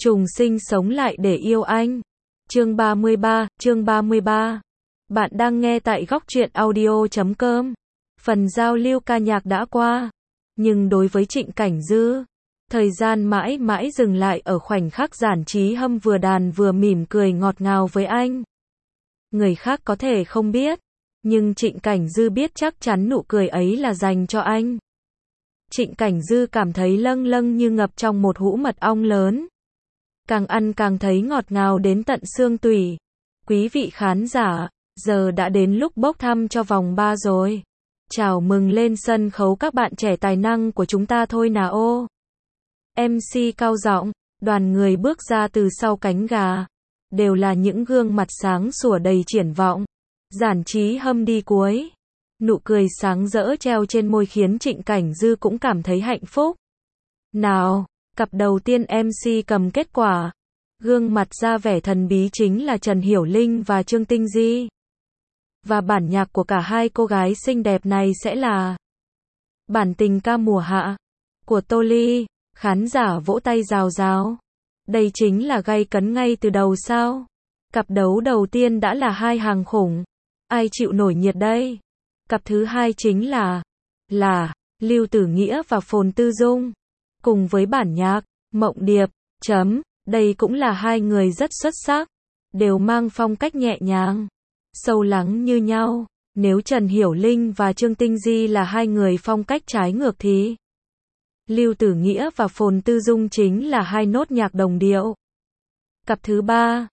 Trùng sinh sống lại để yêu anh. Chương 33. Bạn đang nghe tại Góc Truyện Audio.com. Phần giao lưu ca nhạc đã qua. Nhưng đối với Trịnh Cảnh Dư, thời gian mãi mãi dừng lại ở khoảnh khắc Giản Chí Hâm vừa đàn vừa mỉm cười ngọt ngào với anh. Người khác có thể không biết, nhưng Trịnh Cảnh Dư biết chắc chắn nụ cười ấy là dành cho anh. Trịnh Cảnh Dư cảm thấy lâng lâng như ngập trong một hũ mật ong lớn. Càng ăn càng thấy ngọt ngào đến tận xương tủy. Quý vị khán giả, giờ đã đến lúc bốc thăm cho vòng 3 rồi. Chào mừng lên sân khấu các bạn trẻ tài năng của chúng ta thôi nào ô. MC cao giọng, đoàn người bước ra từ sau cánh gà. Đều là những gương mặt sáng sủa đầy triển vọng. Giản Chí Hâm đi cuối. Nụ cười sáng rỡ treo trên môi khiến Trịnh Cảnh Dư cũng cảm thấy hạnh phúc. Nào, cặp đầu tiên MC cầm kết quả. Gương mặt ra vẻ thần bí chính là Trần Hiểu Linh và Trương Tinh Di. Và bản nhạc của cả hai cô gái xinh đẹp này sẽ là Bản tình ca mùa hạ của Tô Ly. Khán giả vỗ tay rào rào. Đây chính là gay cấn ngay từ đầu sao? Cặp đấu đầu tiên đã là hai hàng khủng. Ai chịu nổi nhiệt đây? Cặp thứ hai chính là Lưu Tử Nghĩa và Phồn Tư Dung. Cùng với bản nhạc Mộng Điệp. Đây cũng là hai người rất xuất sắc. Đều mang phong cách nhẹ nhàng, sâu lắng như nhau. Nếu Trần Hiểu Linh và Trương Tinh Di là hai người phong cách trái ngược thì Lưu Tử Nghĩa và Phồn Tư Dung chính là hai nốt nhạc đồng điệu. Cặp thứ ba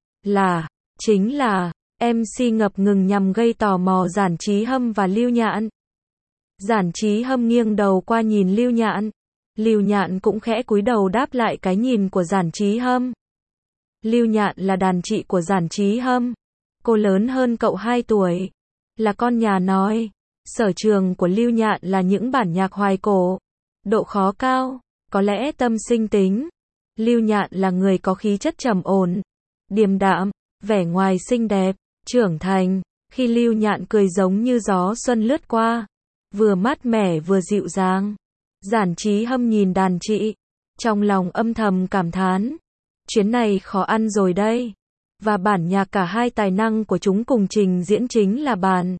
chính là MC ngập ngừng nhằm gây tò mò Giản Chí Hâm và Lưu Nhạn. Giản Chí Hâm nghiêng đầu qua nhìn Lưu Nhạn. Lưu Nhạn cũng khẽ cúi đầu đáp lại cái nhìn của Giản Chí Hâm. Lưu Nhạn là đàn chị của Giản Chí Hâm. Cô lớn hơn cậu 2 tuổi. Là con nhà nói. Sở trường của Lưu Nhạn là những bản nhạc hoài cổ. Độ khó cao, có lẽ tâm sinh tính. Lưu Nhạn là người có khí chất trầm ổn, điềm đạm, vẻ ngoài xinh đẹp, trưởng thành. Khi Lưu Nhạn cười giống như gió xuân lướt qua, vừa mát mẻ vừa dịu dàng. Giản Chí Hâm nhìn đàn chị, trong lòng âm thầm cảm thán. Chuyến này khó ăn rồi đây. Và bản nhạc cả hai tài năng của chúng cùng trình diễn chính là bản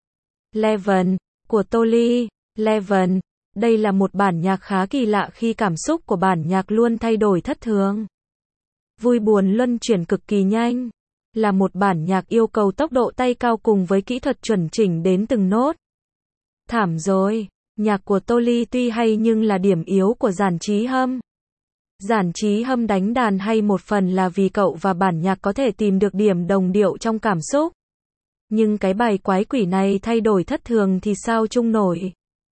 Leven của Tô Ly. Leven, đây là một bản nhạc khá kỳ lạ khi cảm xúc của bản nhạc luôn thay đổi thất thường. Vui buồn luân chuyển cực kỳ nhanh. Là một bản nhạc yêu cầu tốc độ tay cao cùng với kỹ thuật chuẩn chỉnh đến từng nốt. Thảm rồi. Nhạc của Tô Ly tuy hay nhưng là điểm yếu của Giản Chí Hâm. Giản Chí Hâm đánh đàn hay một phần là vì cậu và bản nhạc có thể tìm được điểm đồng điệu trong cảm xúc. Nhưng cái bài quái quỷ này thay đổi thất thường thì sao chung nổi.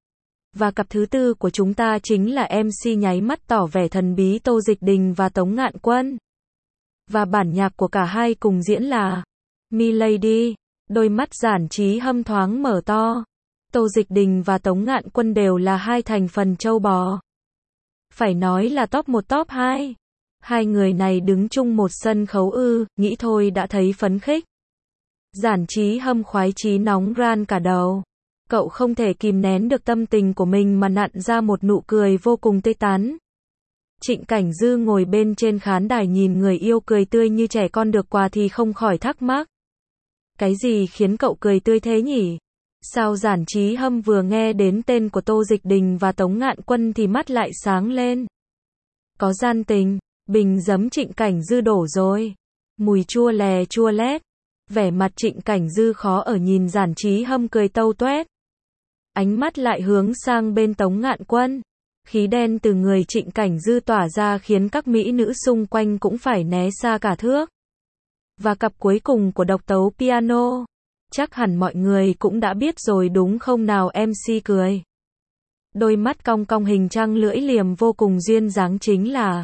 Và cặp thứ tư của chúng ta chính là MC nháy mắt tỏ vẻ thần bí Tô Dịch Đình và Tống Ngạn Quân. Và bản nhạc của cả hai cùng diễn là Milady. Đôi mắt Giản Chí Hâm thoáng mở to. Tô Dịch Đình và Tống Ngạn Quân đều là hai thành phần châu bò. Phải nói là top 1 top 2. Hai người này đứng chung một sân khấu nghĩ thôi đã thấy phấn khích. Giản Chí Hâm khoái chí nóng ran cả đầu. Cậu không thể kìm nén được tâm tình của mình mà nặn ra một nụ cười vô cùng tươi tắn. Trịnh Cảnh Dư ngồi bên trên khán đài nhìn người yêu cười tươi như trẻ con được quà thì không khỏi thắc mắc. Cái gì khiến cậu cười tươi thế nhỉ? Sao Giản Chí Hâm vừa nghe đến tên của Tô Dịch Đình và Tống Ngạn Quân thì mắt lại sáng lên. Có gian tình, bình giấm Trịnh Cảnh Dư đổ rồi. Mùi chua lè chua lét. Vẻ mặt Trịnh Cảnh Dư khó ở nhìn Giản Chí Hâm cười tâu toét. Ánh mắt lại hướng sang bên Tống Ngạn Quân. Khí đen từ người Trịnh Cảnh Dư tỏa ra khiến các mỹ nữ xung quanh cũng phải né xa cả thước. Và cặp cuối cùng của độc tấu piano. Chắc hẳn mọi người cũng đã biết rồi đúng không nào MC cười. Đôi mắt cong cong hình trăng lưỡi liềm vô cùng duyên dáng chính là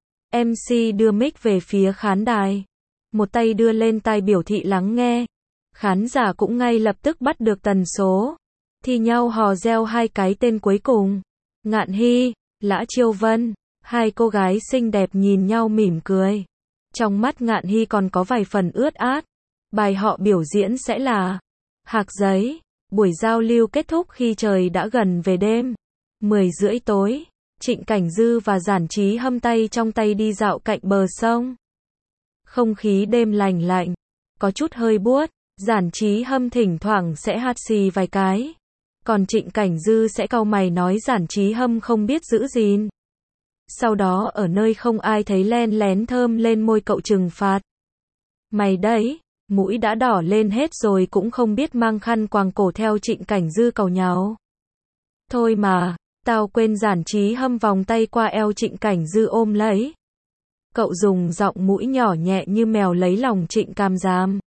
MC đưa mic về phía khán đài. Một tay đưa lên tai biểu thị lắng nghe. Khán giả cũng ngay lập tức bắt được tần số. Thì nhau hò reo hai cái tên cuối cùng. Ngạn Hy, Lã Chiêu Vân. Hai cô gái xinh đẹp nhìn nhau mỉm cười. Trong mắt Ngạn Hy còn có vài phần ướt át. Bài họ biểu diễn sẽ là Hạc Giấy. Buổi giao lưu kết thúc khi trời đã gần về đêm. 10 rưỡi tối. Trịnh Cảnh Dư và Giản Chí Hâm tay trong tay đi dạo cạnh bờ sông. Không khí đêm lành lạnh, có chút hơi buốt, Giản Chí Hâm thỉnh thoảng sẽ hắt xì vài cái. Còn Trịnh Cảnh Dư sẽ cau mày nói Giản Chí Hâm không biết giữ gìn. Sau đó ở nơi không ai thấy len lén thơm lên môi cậu trừng phạt. Mày đấy, mũi đã đỏ lên hết rồi cũng không biết mang khăn quàng cổ theo Trịnh Cảnh Dư càu nháo. Thôi mà, tao quên. Giản Chí Hâm vòng tay qua eo Trịnh Cảnh Dư ôm lấy. Cậu dùng giọng mũi nhỏ nhẹ như mèo lấy lòng Trịnh Cam Giám.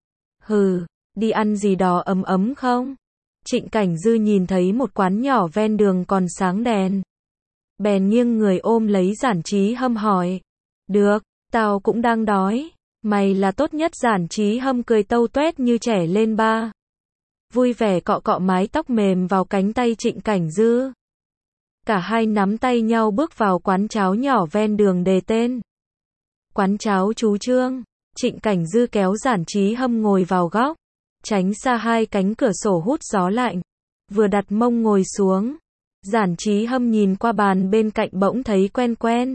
Hừ, đi ăn gì đó ấm ấm không? Trịnh Cảnh Dư nhìn thấy một quán nhỏ ven đường còn sáng đèn. Bèn nghiêng người ôm lấy Giản Chí Hâm hỏi. Được, tao cũng đang đói. Mày là tốt nhất. Giản Chí Hâm cười tâu tuét như trẻ lên ba. Vui vẻ cọ cọ mái tóc mềm vào cánh tay Trịnh Cảnh Dư. Cả hai nắm tay nhau bước vào quán cháo nhỏ ven đường đề tên. Quán cháo chú Trương. Trịnh Cảnh Dư kéo Giản Chí Hâm ngồi vào góc, tránh xa hai cánh cửa sổ hút gió lạnh. Vừa đặt mông ngồi xuống, Giản Chí Hâm nhìn qua bàn bên cạnh bỗng thấy quen quen.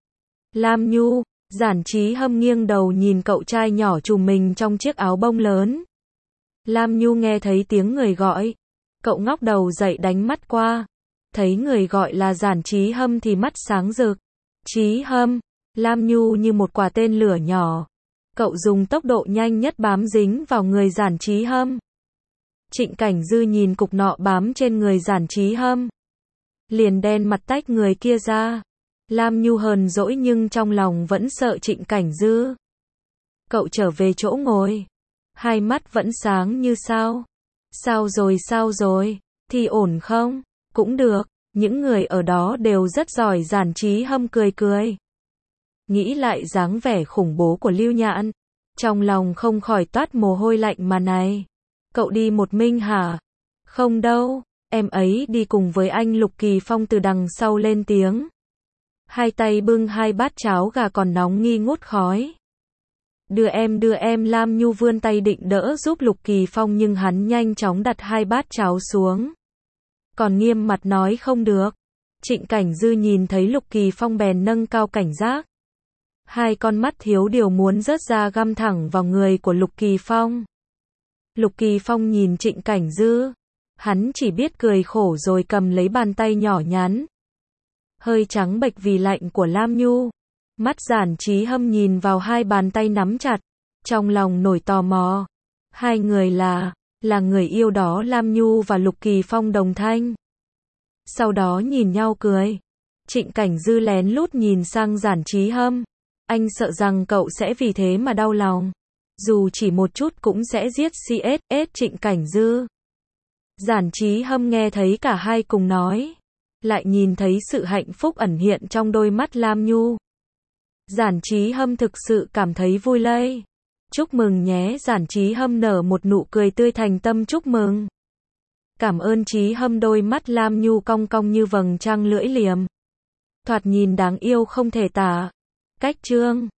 Lam Nhu. Giản Chí Hâm nghiêng đầu nhìn cậu trai nhỏ trùm mình trong chiếc áo bông lớn. Lam Nhu nghe thấy tiếng người gọi. Cậu ngóc đầu dậy đánh mắt qua. Thấy người gọi là Giản Chí Hâm thì mắt sáng rực. Chí Hâm. Lam Nhu như một quả tên lửa nhỏ. Cậu dùng tốc độ nhanh nhất bám dính vào người Giản Chí Hâm. Trịnh Cảnh Dư nhìn cục nọ bám trên người Giản Chí Hâm. Liền đen mặt tách người kia ra. Lam Nhu hờn dỗi nhưng trong lòng vẫn sợ Trịnh Cảnh Dư. Cậu trở về chỗ ngồi. Hai mắt vẫn sáng như sao. Sao rồi, thì ổn không? Cũng được, những người ở đó đều rất giỏi. Giản Chí Hâm cười cười. Nghĩ lại dáng vẻ khủng bố của Lưu Nhạn. Trong lòng không khỏi toát mồ hôi lạnh mà này. Cậu đi một mình hả? Không đâu, em ấy đi cùng với anh. Lục Kỳ Phong từ đằng sau lên tiếng. Hai tay bưng hai bát cháo gà còn nóng nghi ngút khói. Đưa em. Lam Nhu vươn tay định đỡ giúp Lục Kỳ Phong nhưng hắn nhanh chóng đặt hai bát cháo xuống. Còn nghiêm mặt nói không được. Trịnh Cảnh Dư nhìn thấy Lục Kỳ Phong bèn nâng cao cảnh giác. Hai con mắt thiếu điều muốn rớt ra găm thẳng vào người của Lục Kỳ Phong. Lục Kỳ Phong nhìn Trịnh Cảnh Dư. Hắn chỉ biết cười khổ rồi cầm lấy bàn tay nhỏ nhắn. Hơi trắng bệch vì lạnh của Lam Nhu. Mắt Giản Chí Hâm nhìn vào hai bàn tay nắm chặt. Trong lòng nổi tò mò. Hai người là người yêu đó. Lam Nhu và Lục Kỳ Phong đồng thanh. Sau đó nhìn nhau cười. Trịnh Cảnh Dư lén lút nhìn sang Giản Chí Hâm. Anh sợ rằng cậu sẽ vì thế mà đau lòng. Dù chỉ một chút cũng sẽ giết CSS Trịnh Cảnh Dư. Giản Chí Hâm nghe thấy cả hai cùng nói. Lại nhìn thấy sự hạnh phúc ẩn hiện trong đôi mắt Lam Nhu. Giản Chí Hâm thực sự cảm thấy vui lây. Chúc mừng nhé. Giản Chí Hâm nở một nụ cười tươi thành tâm chúc mừng. Cảm ơn Chí Hâm. Đôi mắt Lam Nhu cong cong như vầng trăng lưỡi liềm. Thoạt nhìn đáng yêu không thể tả. Cách chương